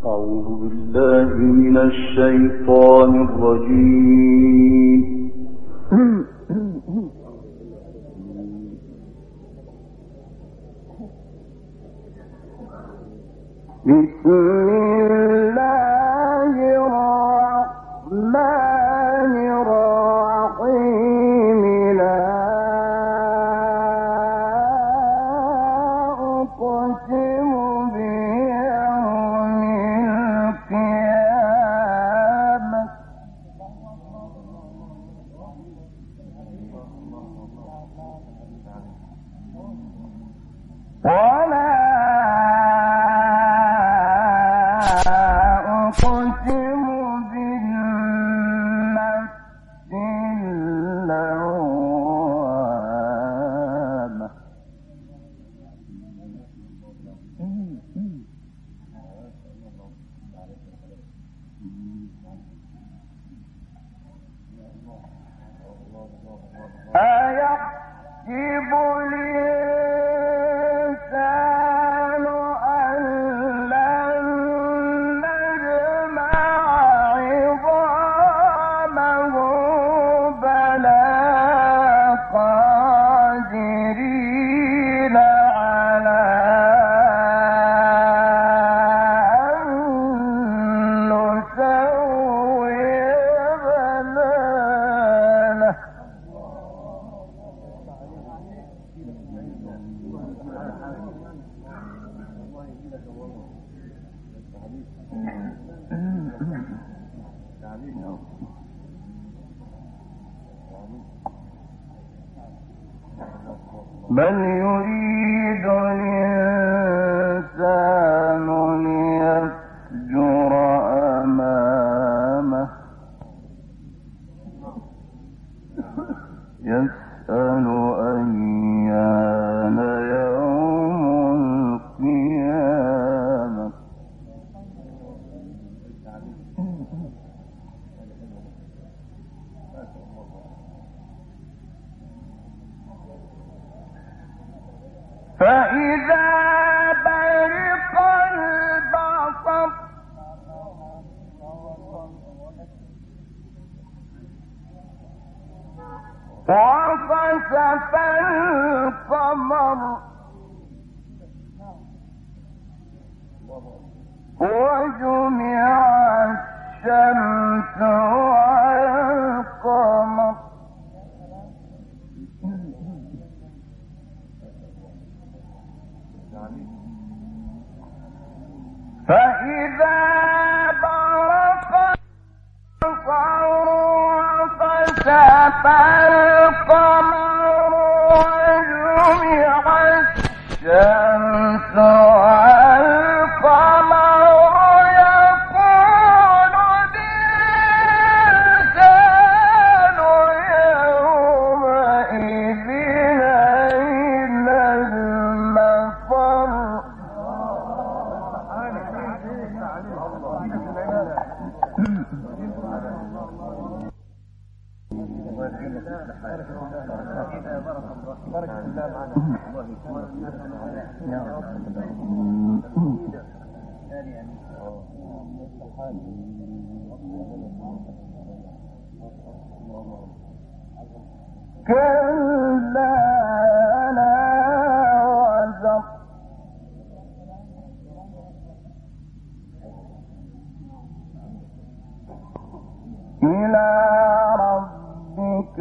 أعوذ بالله من الشيطان الرجيم. بسم الله الرحمن الرحيم. لا أقسم بيوم القيامة ولا أقسم بالنفس اللوامة أيحسب الإنسان أن لن نجمع عظامه بلى قادرين على أن نسوي بنانه بل يريد الإنسان ليفجر أمامه يسأل أيان يوم القيامة فإذا برق البصر وخسف القمر وجمع الشمس والقمر فإذا برق البصر وخسف القمر وجمع الشمس والقمر يقول الإنسان يومئذ أين المفر كلا لا وزر إلى ربك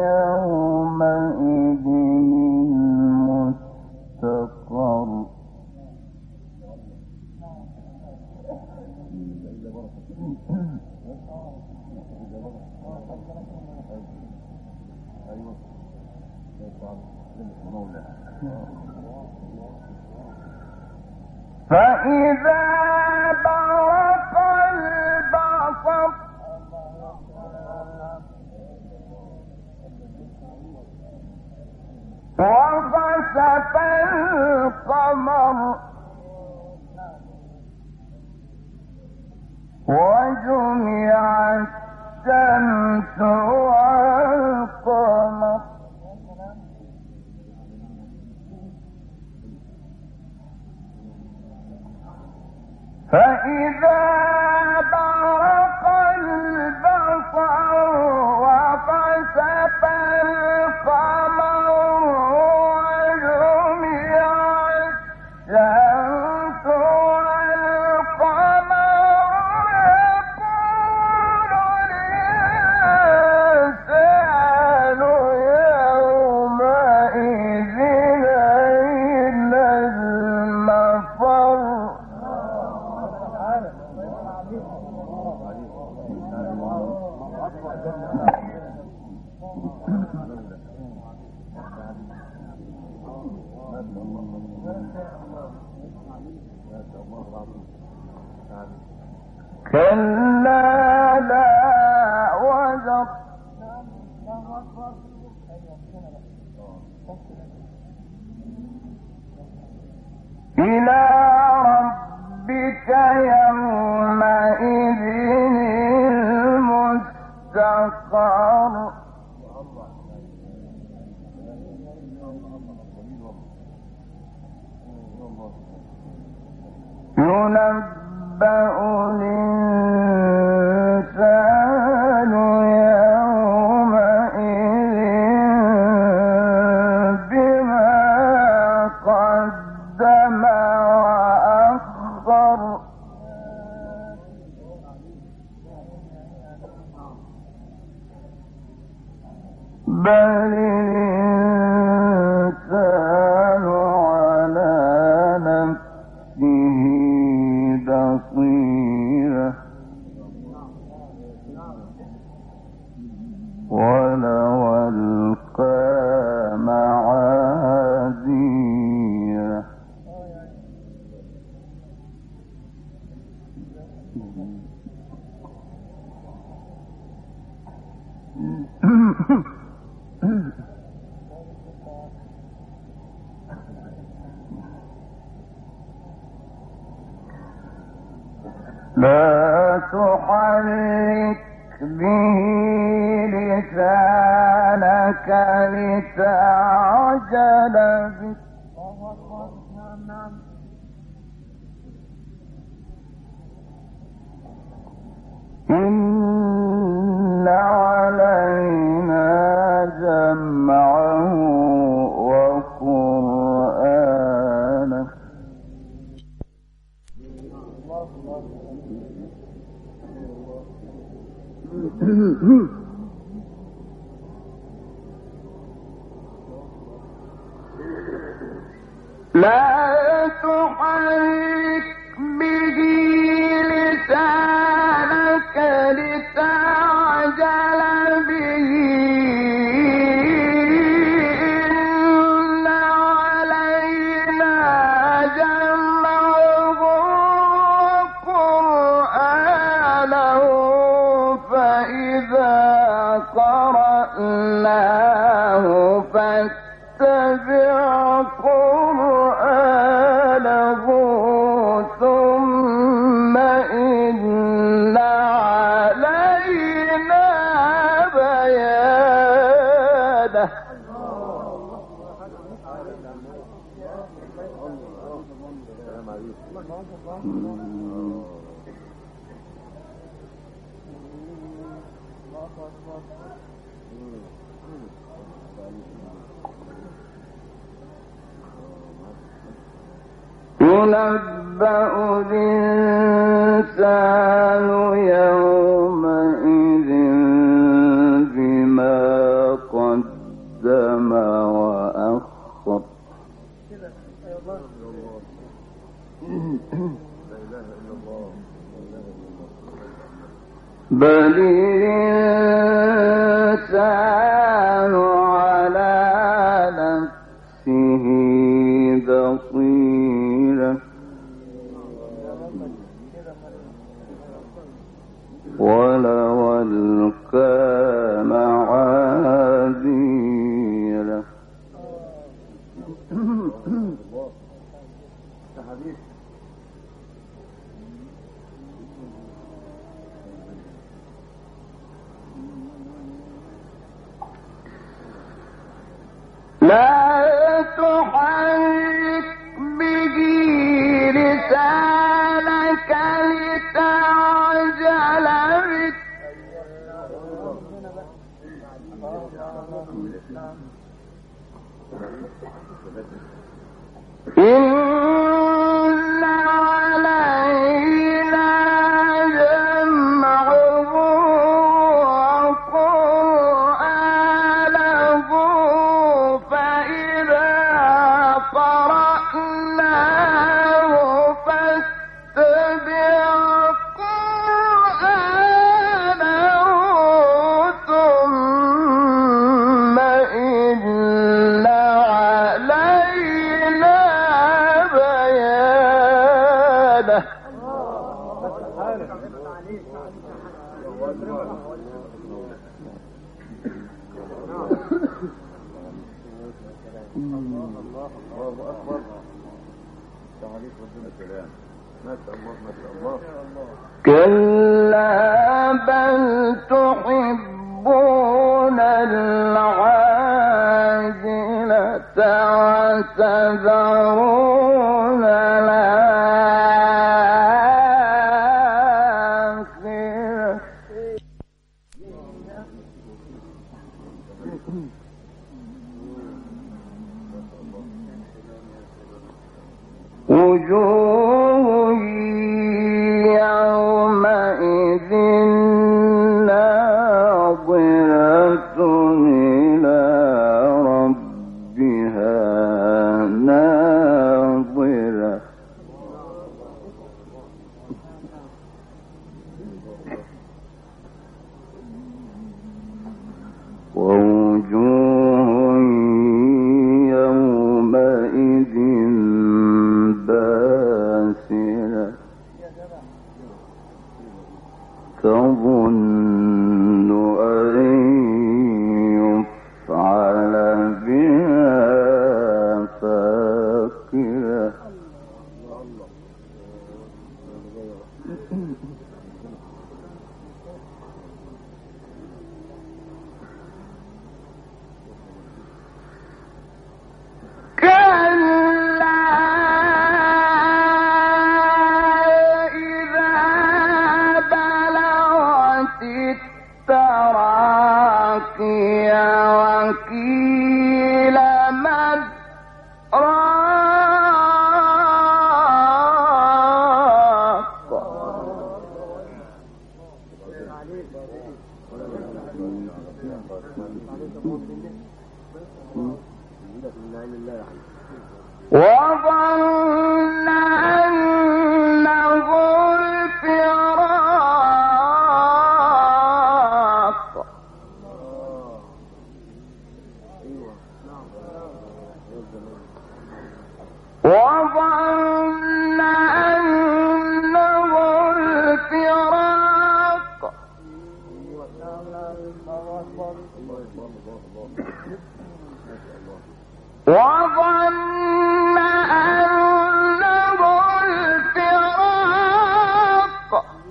يومئذ المستقر فإذا برق البصر وخسف القمر وجمع الشمس والقمر فإذا برق البصر وخسف القمر وجمع الشمس والقمر يقول الإنسان يومئذ أين المفر كلا لا وزر إلى ربك يومئذ المستقر ينبأ الإنسان يومئذ بما قدم وأخر بل الإنسان على نفسه بصيرة ولو ألقى معاذيره لا تحرك به لسانك لتعجل به إن علينا جمعه وقرآنه لا تحرك به لسانك لتعجل به إن علينا جمعه وقرآنه فإذا قرأناه فاتبع قرآنه ثم إن علينا بيانه ينبأ الإنسان يومئذ بما قدم وأخر بل الإنسان على نفسه بصيرة ولو ألقى معاذيره لا تحرك به لسانك كلا بل تحبون العاجلة وتذرون الآخرة وجوه يومئذ ناظرة إلى ربها ناظرة ووجوه يومئذ باسرة تظن أن يفعل بها فاقرة وكيل من راق وظن أنه الفراق وظن أنه الفراق وظن أنه الفراق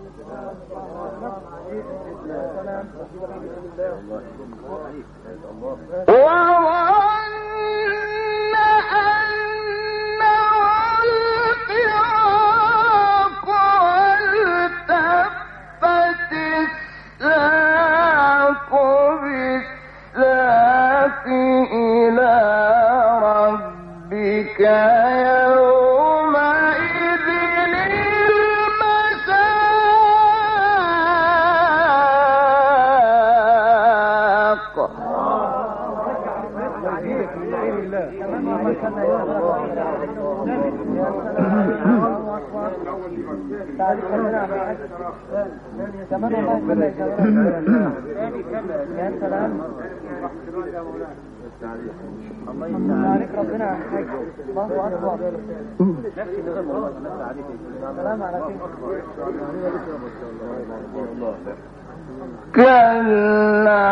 والتفت الساق بالساق إلى ربك يومئذ المساق كلا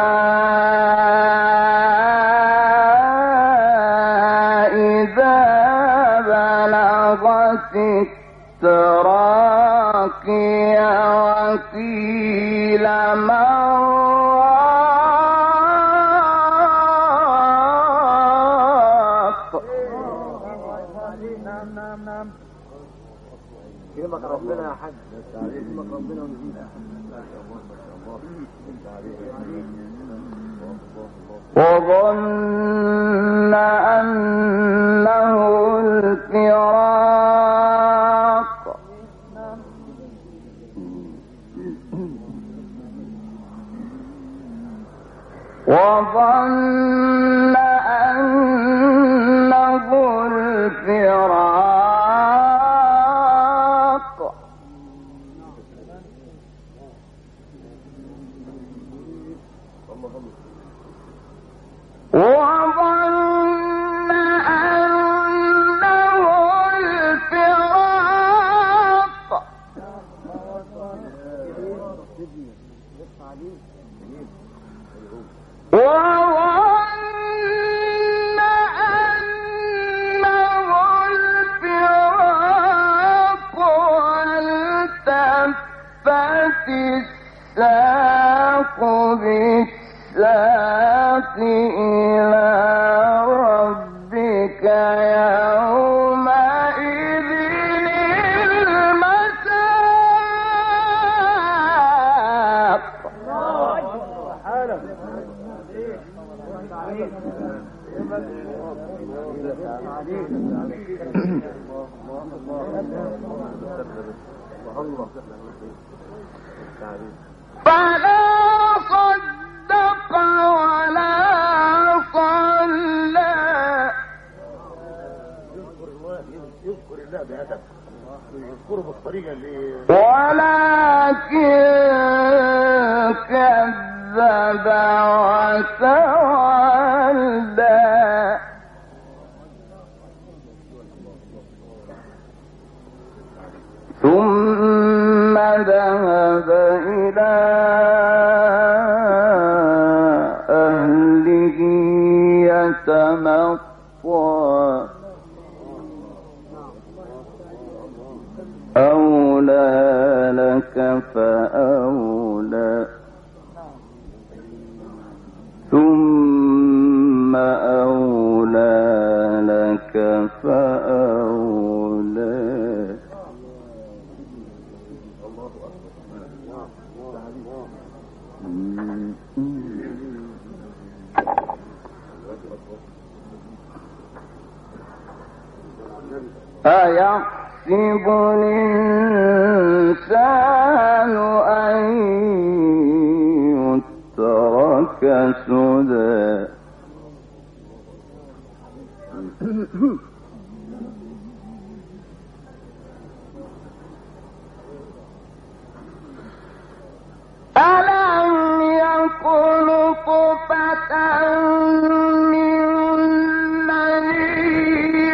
إذا بلغت التراقي وقيل من راق كلمك ربنا يا حاج كلمك ربنا ونزيد وظن أنه الفراق وظن أنه الفراق وظن أنه الفراق وظن أنه الفراق والتفت الساق بالساق إلى ربك يومئذ المساق. فلا صدق ولا صلى يذكر الله بأدب يذكره بالطريقة اللي ولكن كذب وتولى ثم ذهب إلى أهله يتمطى أولى لك فأولى ثم أولى لك فأولى. أيحسب الإنسان أن يترك سدى ألم يكن نطفة من مني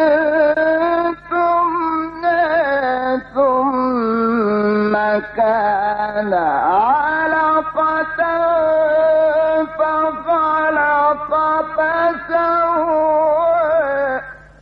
ثم كان علقة فخلق فسوى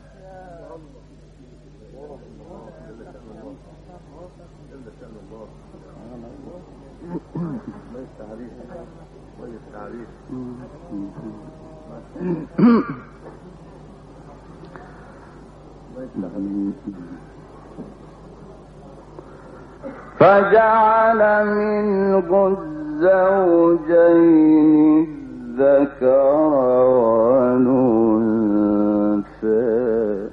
فجعل منه الزوجين الذكر والأنثى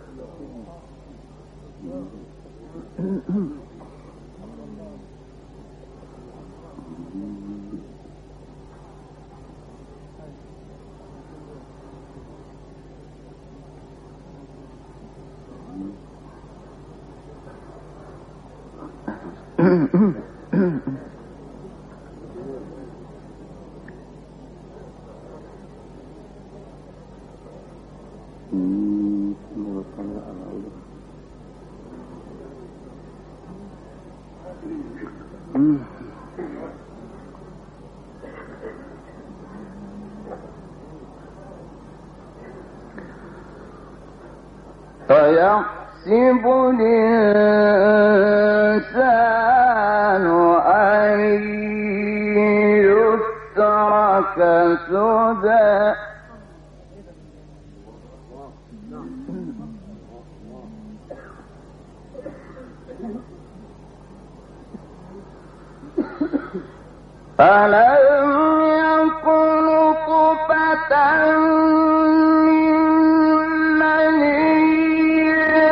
فيحسب الإنسان أن يترك سدى ألم يكن نطفة من مني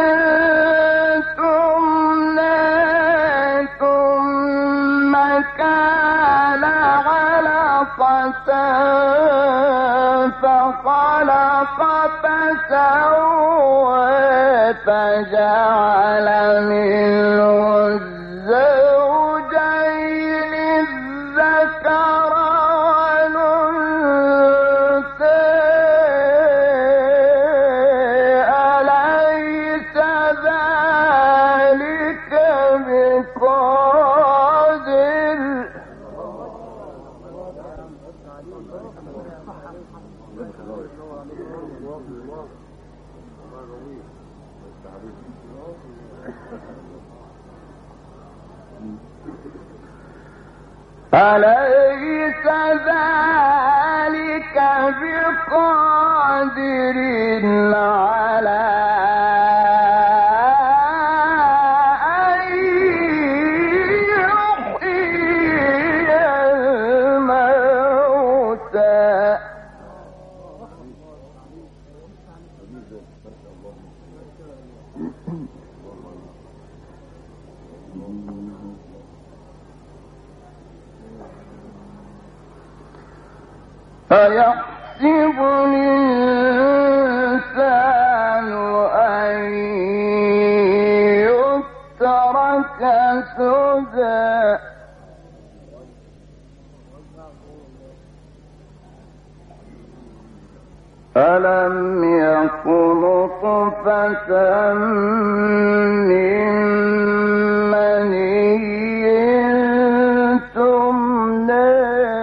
ثم كان علقة فخلق فسوى فجعل منه الزوجين الذكر والأنثى أليس ذلك بقادر أليس ذلك بقادر على أن يحيي الموتى أيحسب الإنسان أن يترك سدى ألم يكن نطفة من مني تمنى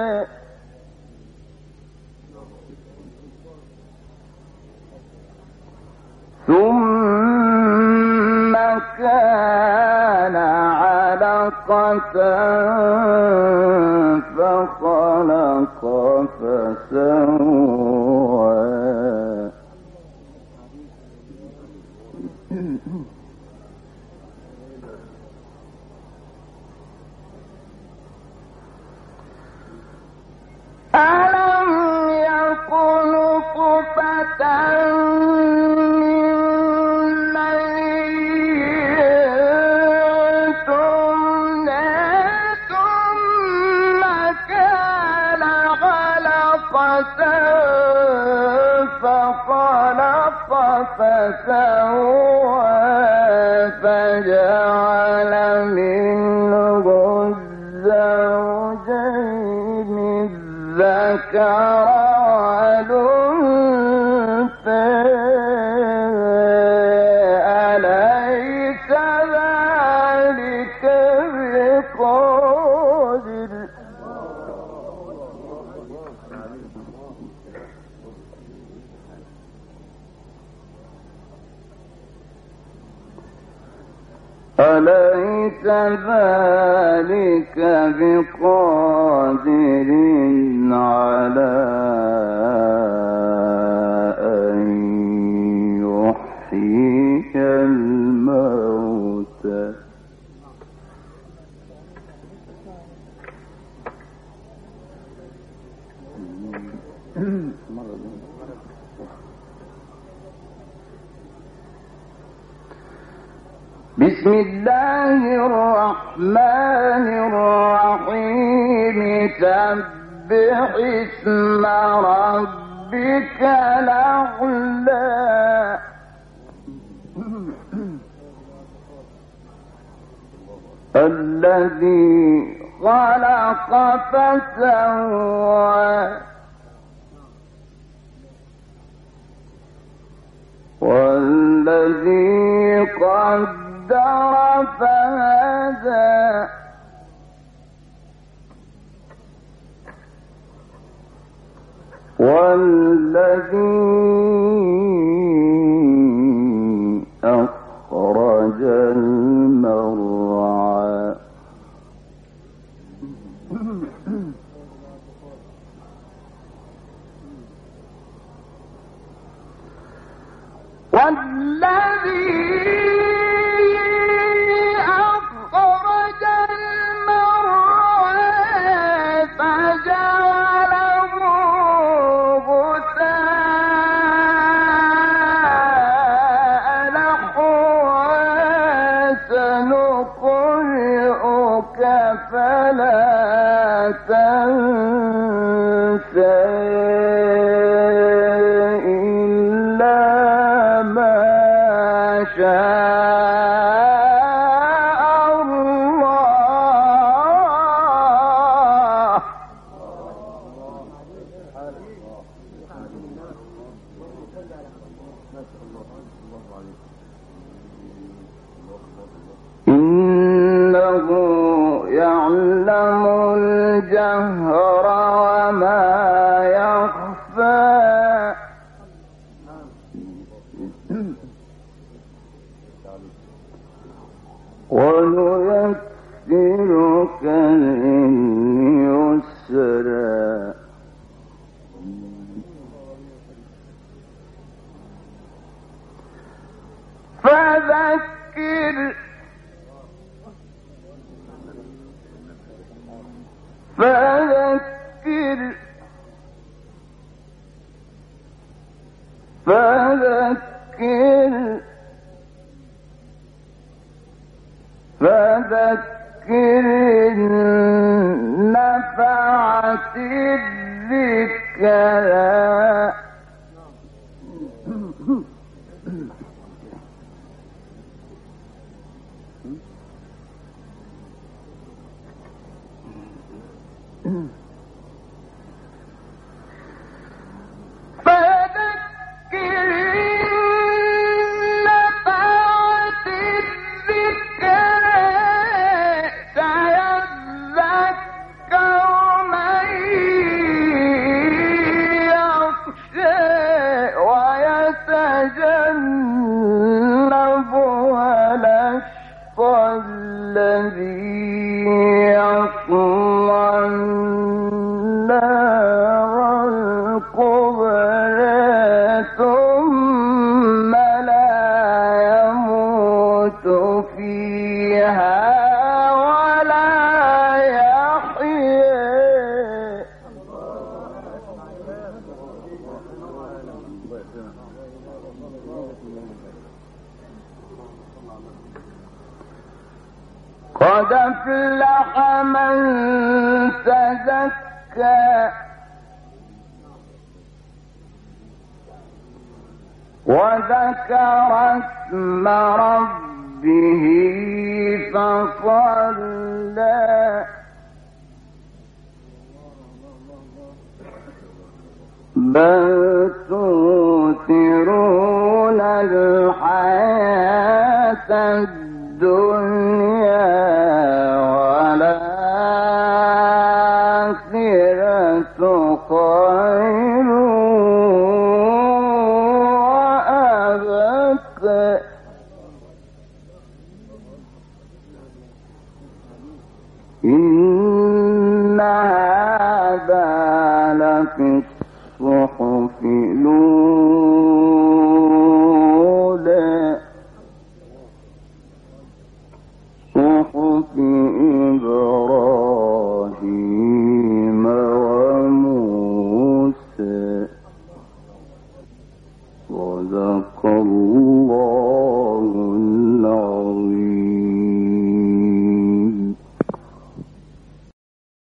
ثم كان علقة فخلق فسوى ألم يكن نطفة فخلق فسوى فجعل منه الزوجين الذكر والأنثى أليس ذلك بقادر أليس ذلك بقادر على أن يحيي الموتى بسم الله الرحمن الرحيم سبح اسم ربك الأعلى الذي خلق فسوى والذي قدر فهدى والذي أخرج المرعى والذي أخرج المرعى فجعله غثاء نحوا سنقرئك فلا تنسى إنه يعلم الجهر وما يخفى ونيسرك لليسرى فذكر نفعت الذكرى قد أفلح من تزكى وذكر اسم ربه فصلى بل تؤثرون الحياة الدنيا والآخرة خير وأبقى إن هذا لفي الصحف الأولى